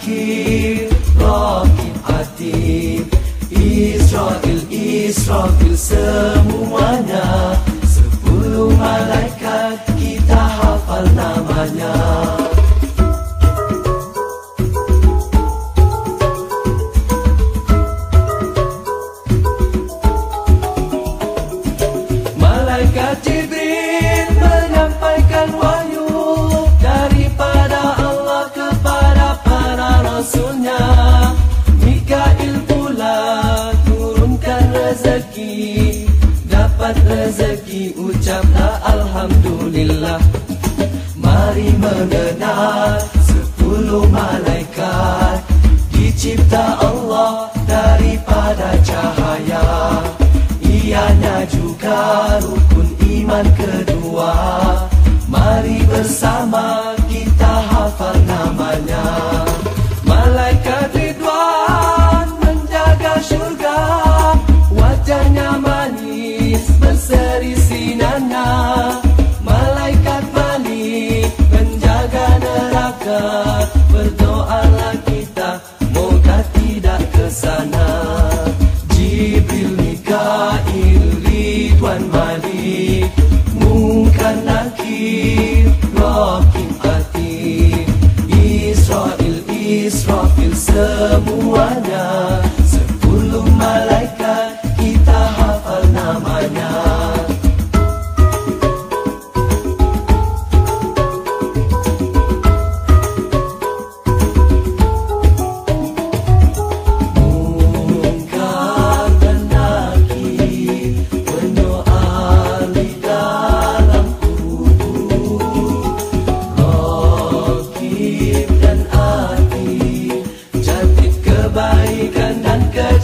Nakir, Raqib, Atid, Israfil semuanya. 10 malaikat kita hafal namanya. Malaikat Jibril menyampaikan wahyu daripada Allah kepada para rasulnya. Mikail pula turunkan rezeki, dapat rezeki ucaplah alhamdulillah. Mari mengenal 10 malaikat dicipta Allah daripada cahaya. Ianya juga rukun iman kedua. Mari bersama kita hafal namanya. Malaikat Ridwan menjaga syurga, wajahnya manis berseri sinarnya. Malaikat Malik menjaga neraka, berdoalah kita moga tidak ke sana. Jibril, Mikail, Ridwan, Malik, Munkar, Nakir, Raqib, Atid, Israfil semuanya. 10 malaikat kita hafal namanya. Kebaikan dan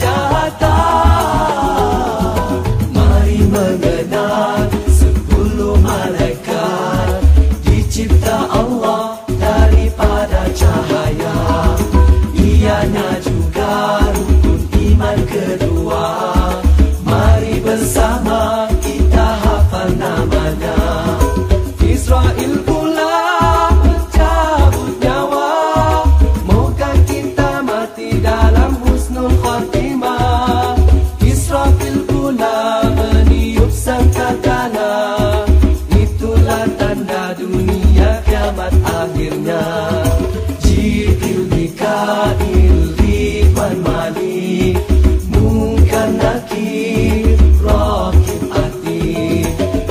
kejahatan. Mari mengenal 10 malaikat dicipta Allah daripada cahaya. Ianya juga rukun iman kedua. Mari bersama kita hafal namanya. Israel pula mencabut nyawa, moga kita mati dalam husnul khatimah. Israfil pula meniup sangkakala, itulah tanda dunia kiamat akhirnya. Jibril, Mikail, Ridwan, Malik, Munkar, Nakir, Raqib, Atid,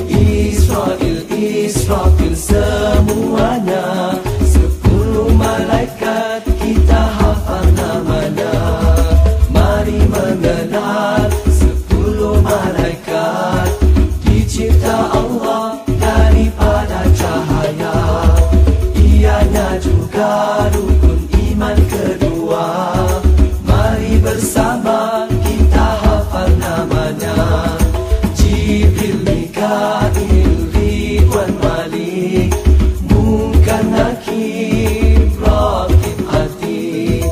Israfil semuanya. 10 malaikat kita hafal namanya. Mari mengenal 10 malaikat dicipta Allah daripada cahaya. Ianya juga rukun iman kedua. Mari bersama kita hafal namanya. Jibril, Mikail, Ridwan, Malik, Munkar, Nakir, Raqib, Atid,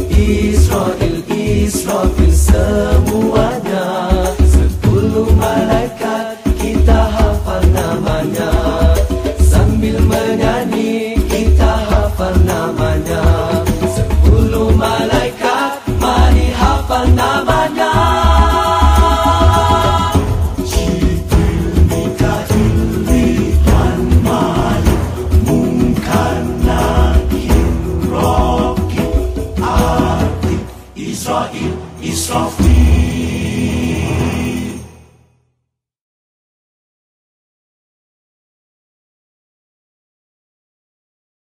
Israfil semuanya. 10 malaikat kita hafal namanya. Sambil menyanyi kita hafal namanya.